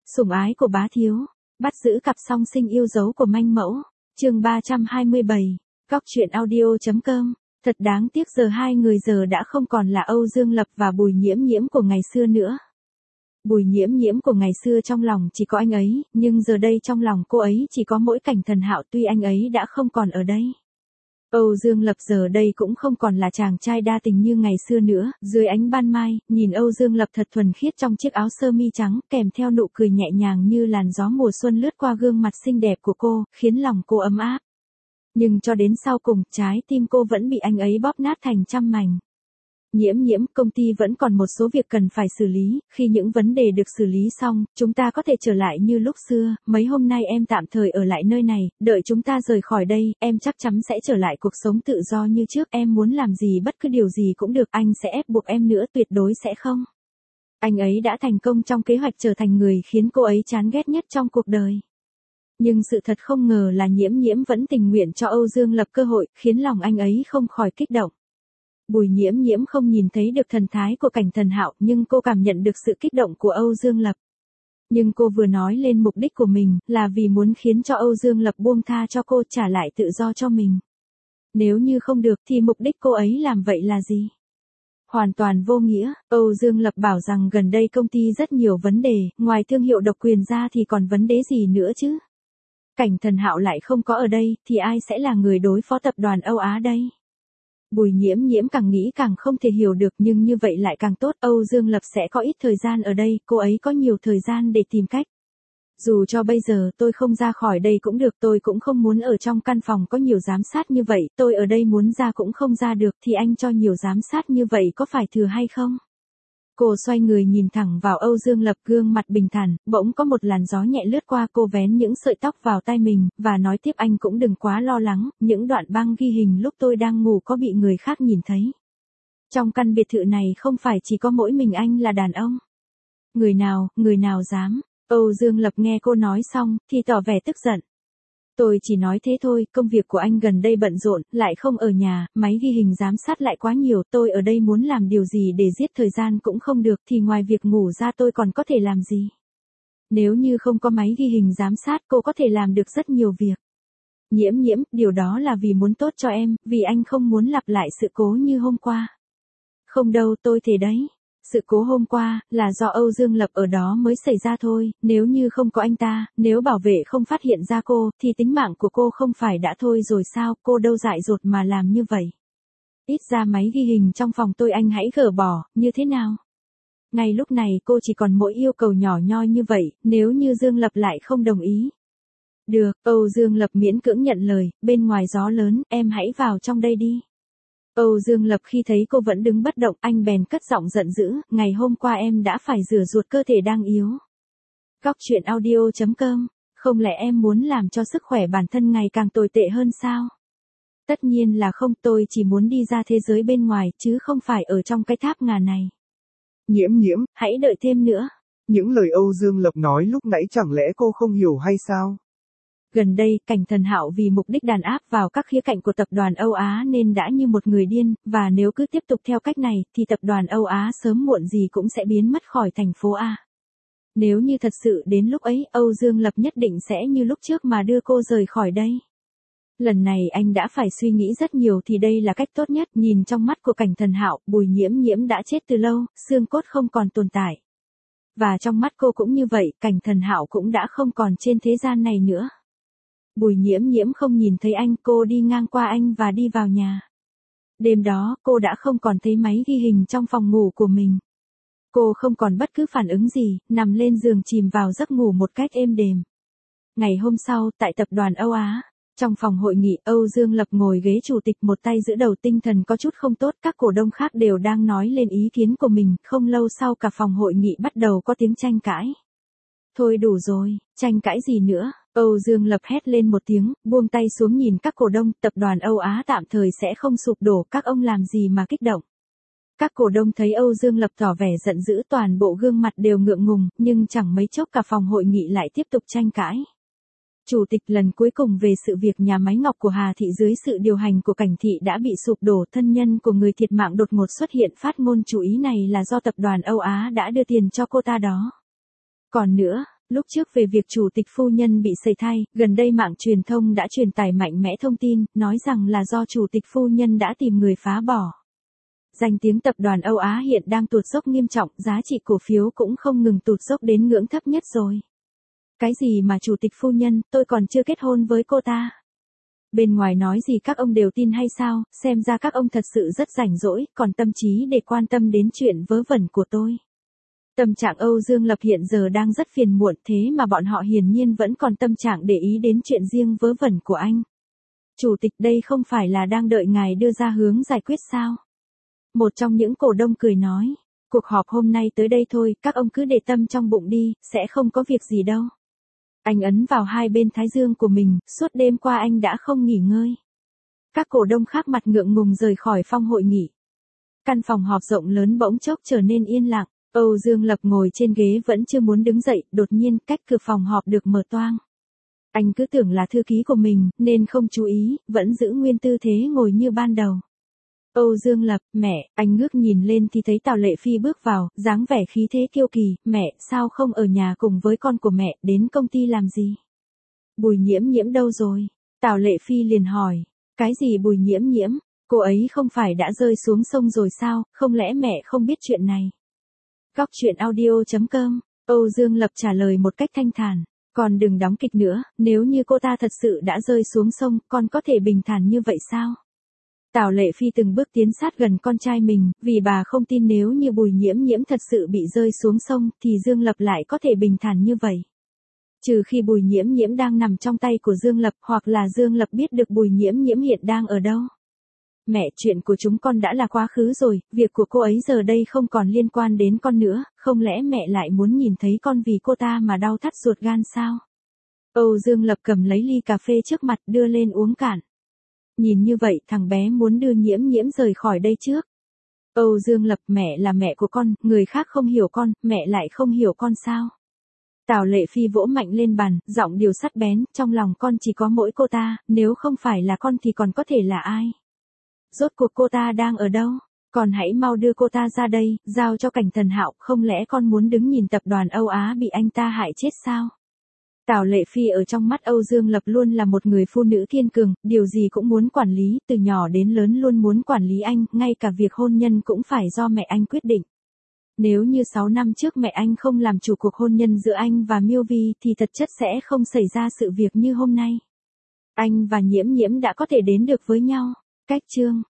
Sủng ái của bá thiếu, bắt giữ cặp song sinh yêu dấu của manh mẫu, chương 327, Cóc truyện audio.com. Thật đáng tiếc giờ hai người giờ đã không còn là Âu Dương Lập và Bùi Nhiễm Nhiễm của ngày xưa nữa. Bùi Nhiễm Nhiễm của ngày xưa trong lòng chỉ có anh ấy, nhưng giờ đây trong lòng cô ấy chỉ có mỗi Cảnh Thần Hạo, tuy anh ấy đã không còn ở đây. Âu Dương Lập giờ đây cũng không còn là chàng trai đa tình như ngày xưa nữa, dưới ánh ban mai, nhìn Âu Dương Lập thật thuần khiết trong chiếc áo sơ mi trắng, kèm theo nụ cười nhẹ nhàng như làn gió mùa xuân lướt qua gương mặt xinh đẹp của cô, khiến lòng cô ấm áp. Nhưng cho đến sau cùng, trái tim cô vẫn bị anh ấy bóp nát thành trăm mảnh. Nhiễm Nhiễm, công ty vẫn còn một số việc cần phải xử lý, khi những vấn đề được xử lý xong, chúng ta có thể trở lại như lúc xưa, mấy hôm nay em tạm thời ở lại nơi này, đợi chúng ta rời khỏi đây, em chắc chắn sẽ trở lại cuộc sống tự do như trước, em muốn làm gì bất cứ điều gì cũng được, anh sẽ ép buộc em nữa, tuyệt đối sẽ không. Anh ấy đã thành công trong kế hoạch trở thành người khiến cô ấy chán ghét nhất trong cuộc đời. Nhưng sự thật không ngờ là Nhiễm Nhiễm vẫn tình nguyện cho Âu Dương Lập cơ hội, khiến lòng anh ấy không khỏi kích động. Bùi Nhiễm Nhiễm không nhìn thấy được thần thái của Cảnh Thần Hạo, nhưng cô cảm nhận được sự kích động của Âu Dương Lập. Nhưng cô vừa nói lên mục đích của mình, là vì muốn khiến cho Âu Dương Lập buông tha cho cô, trả lại tự do cho mình. Nếu như không được thì mục đích cô ấy làm vậy là gì? Hoàn toàn vô nghĩa. Âu Dương Lập bảo rằng gần đây công ty rất nhiều vấn đề, ngoài thương hiệu độc quyền ra thì còn vấn đề gì nữa chứ? Cảnh Thần Hạo lại không có ở đây, thì ai sẽ là người đối phó tập đoàn Âu Á đây? Bùi Nhiễm Nhiễm càng nghĩ càng không thể hiểu được, nhưng như vậy lại càng tốt, Âu Dương Lập sẽ có ít thời gian ở đây, cô ấy có nhiều thời gian để tìm cách. Dù cho bây giờ tôi không ra khỏi đây cũng được, tôi cũng không muốn ở trong căn phòng có nhiều giám sát như vậy, tôi ở đây muốn ra cũng không ra được, thì anh cho nhiều giám sát như vậy có phải thừa hay không? Cô xoay người nhìn thẳng vào Âu Dương Lập, gương mặt bình thản, bỗng có một làn gió nhẹ lướt qua, cô vén những sợi tóc vào tai mình, và nói tiếp, anh cũng đừng quá lo lắng, những đoạn băng ghi hình lúc tôi đang ngủ có bị người khác nhìn thấy. Trong căn biệt thự này không phải chỉ có mỗi mình anh là đàn ông. Người nào dám? Âu Dương Lập nghe cô nói xong, thì tỏ vẻ tức giận. Tôi chỉ nói thế thôi, công việc của anh gần đây bận rộn, lại không ở nhà, máy ghi hình giám sát lại quá nhiều, tôi ở đây muốn làm điều gì để giết thời gian cũng không được, thì ngoài việc ngủ ra tôi còn có thể làm gì? Nếu như không có máy ghi hình giám sát, cô có thể làm được rất nhiều việc. Nhiễm Nhiễm, điều đó là vì muốn tốt cho em, vì anh không muốn lặp lại sự cố như hôm qua. Không đâu, tôi thề đấy. Sự cố hôm qua, là do Âu Dương Lập ở đó mới xảy ra thôi, nếu như không có anh ta, nếu bảo vệ không phát hiện ra cô, thì tính mạng của cô không phải đã thôi rồi sao, cô đâu dại dột mà làm như vậy. Ít ra máy ghi hình trong phòng tôi anh hãy gỡ bỏ, như thế nào? Ngay lúc này cô chỉ còn mỗi yêu cầu nhỏ nhoi như vậy, nếu như Dương Lập lại không đồng ý. Được, Âu Dương Lập miễn cưỡng nhận lời, bên ngoài gió lớn, em hãy vào trong đây đi. Âu Dương Lập khi thấy cô vẫn đứng bất động, anh bèn cất giọng giận dữ, ngày hôm qua em đã phải rửa ruột cơ thể đang yếu. Cóc truyện audio.com, không lẽ em muốn làm cho sức khỏe bản thân ngày càng tồi tệ hơn sao? Tất nhiên là không, tôi chỉ muốn đi ra thế giới bên ngoài, chứ không phải ở trong cái tháp ngà này. Nhiễm Nhiễm, hãy đợi thêm nữa. Những lời Âu Dương Lập nói lúc nãy chẳng lẽ cô không hiểu hay sao? Gần đây, Cảnh Thần Hạo vì mục đích đàn áp vào các khía cạnh của tập đoàn Âu Á nên đã như một người điên, và nếu cứ tiếp tục theo cách này, thì tập đoàn Âu Á sớm muộn gì cũng sẽ biến mất khỏi thành phố A. Nếu như thật sự đến lúc ấy, Âu Dương Lập nhất định sẽ như lúc trước mà đưa cô rời khỏi đây. Lần này anh đã phải suy nghĩ rất nhiều, thì đây là cách tốt nhất. Nhìn trong mắt của Cảnh Thần Hạo, Bùi Nhiễm Nhiễm đã chết từ lâu, xương cốt không còn tồn tại. Và trong mắt cô cũng như vậy, Cảnh Thần Hạo cũng đã không còn trên thế gian này nữa. Bùi Nhiễm Nhiễm không nhìn thấy anh, cô đi ngang qua anh và đi vào nhà. Đêm đó, cô đã không còn thấy máy ghi hình trong phòng ngủ của mình. Cô không còn bất cứ phản ứng gì, nằm lên giường chìm vào giấc ngủ một cách êm đềm. Ngày hôm sau, tại tập đoàn Âu Á, trong phòng hội nghị, Âu Dương Lập ngồi ghế chủ tịch, một tay giữ đầu, tinh thần có chút không tốt, các cổ đông khác đều đang nói lên ý kiến của mình, không lâu sau cả phòng hội nghị bắt đầu có tiếng tranh cãi. Thôi đủ rồi, tranh cãi gì nữa? Âu Dương Lập hét lên một tiếng, buông tay xuống nhìn các cổ đông, tập đoàn Âu Á tạm thời sẽ không sụp đổ, các ông làm gì mà kích động. Các cổ đông thấy Âu Dương Lập tỏ vẻ giận dữ, toàn bộ gương mặt đều ngượng ngùng, nhưng chẳng mấy chốc cả phòng hội nghị lại tiếp tục tranh cãi. Chủ tịch, lần cuối cùng về sự việc nhà máy ngọc của Hà Thị dưới sự điều hành của Cảnh Thị đã bị sụp đổ, thân nhân của người thiệt mạng đột ngột xuất hiện, phát ngôn chủ ý này là do tập đoàn Âu Á đã đưa tiền cho cô ta đó. Còn nữa, Lúc trước về việc chủ tịch phu nhân bị sẩy thai, gần đây mạng truyền thông đã truyền tải mạnh mẽ thông tin, nói rằng là do chủ tịch phu nhân đã tìm người phá bỏ. Danh tiếng tập đoàn Âu Á hiện đang tụt dốc nghiêm trọng, giá trị cổ phiếu cũng không ngừng tụt dốc đến ngưỡng thấp nhất rồi. Cái gì mà chủ tịch phu nhân, tôi còn chưa kết hôn với cô ta. Bên ngoài nói gì các ông đều tin hay sao, xem ra các ông thật sự rất rảnh rỗi, còn tâm trí để quan tâm đến chuyện vớ vẩn của tôi. Tâm trạng Âu Dương Lập hiện giờ đang rất phiền muộn, thế mà bọn họ hiển nhiên vẫn còn tâm trạng để ý đến chuyện riêng vớ vẩn của anh. Chủ tịch, đây không phải là đang đợi ngài đưa ra hướng giải quyết sao? Một trong những cổ đông cười nói, cuộc họp hôm nay tới đây thôi, các ông cứ để tâm trong bụng đi, sẽ không có việc gì đâu. Anh ấn vào hai bên thái dương của mình, suốt đêm qua anh đã không nghỉ ngơi. Các cổ đông khác mặt ngượng ngùng rời khỏi phòng hội nghị. Căn phòng họp rộng lớn bỗng chốc trở nên yên lặng. Âu Dương Lập ngồi trên ghế vẫn chưa muốn đứng dậy, đột nhiên cách cửa phòng họp được mở toang. Anh cứ tưởng là thư ký của mình, nên không chú ý, vẫn giữ nguyên tư thế ngồi như ban đầu. Âu Dương Lập, mẹ, anh ngước nhìn lên thì thấy Tào Lệ Phi bước vào, dáng vẻ khí thế kiêu kỳ, mẹ, sao không ở nhà cùng với con của mẹ, đến công ty làm gì? Bùi Nhiễm Nhiễm đâu rồi? Tào Lệ Phi liền hỏi, cái gì Bùi Nhiễm Nhiễm, cô ấy không phải đã rơi xuống sông rồi sao, không lẽ mẹ không biết chuyện này? Góc truyện audio.com, Âu Dương Lập trả lời một cách thanh thản, con đừng đóng kịch nữa, nếu như cô ta thật sự đã rơi xuống sông, con có thể bình thản như vậy sao? Tào Lệ Phi từng bước tiến sát gần con trai mình, vì bà không tin nếu như Bùi Nhiễm Nhiễm thật sự bị rơi xuống sông, thì Dương Lập lại có thể bình thản như vậy. Trừ khi Bùi Nhiễm Nhiễm đang nằm trong tay của Dương Lập, hoặc là Dương Lập biết được Bùi Nhiễm Nhiễm hiện đang ở đâu. Mẹ, chuyện của chúng con đã là quá khứ rồi, việc của cô ấy giờ đây không còn liên quan đến con nữa, không lẽ mẹ lại muốn nhìn thấy con vì cô ta mà đau thắt ruột gan sao? Âu Dương Lập cầm lấy ly cà phê trước mặt đưa lên uống cạn. Nhìn như vậy thằng bé muốn đưa Nhiễm Nhiễm rời khỏi đây trước. Âu Dương Lập, mẹ là mẹ của con, người khác không hiểu con, mẹ lại không hiểu con sao? Tào Lệ Phi vỗ mạnh lên bàn, giọng điệu sắc bén, trong lòng con chỉ có mỗi cô ta, nếu không phải là con thì còn có thể là ai? Rốt cuộc cô ta đang ở đâu? Con hãy mau đưa cô ta ra đây, giao cho Cảnh Thần Hạo, không lẽ con muốn đứng nhìn tập đoàn Âu Á bị anh ta hại chết sao? Tào Lệ Phi ở trong mắt Âu Dương Lập luôn là một người phụ nữ kiên cường, điều gì cũng muốn quản lý, từ nhỏ đến lớn luôn muốn quản lý anh, ngay cả việc hôn nhân cũng phải do mẹ anh quyết định. Nếu như 6 năm trước mẹ anh không làm chủ cuộc hôn nhân giữa anh và Miêu Vi thì thật chất sẽ không xảy ra sự việc như hôm nay. Anh và Nhiễm Nhiễm đã có thể đến được với nhau. Cách chương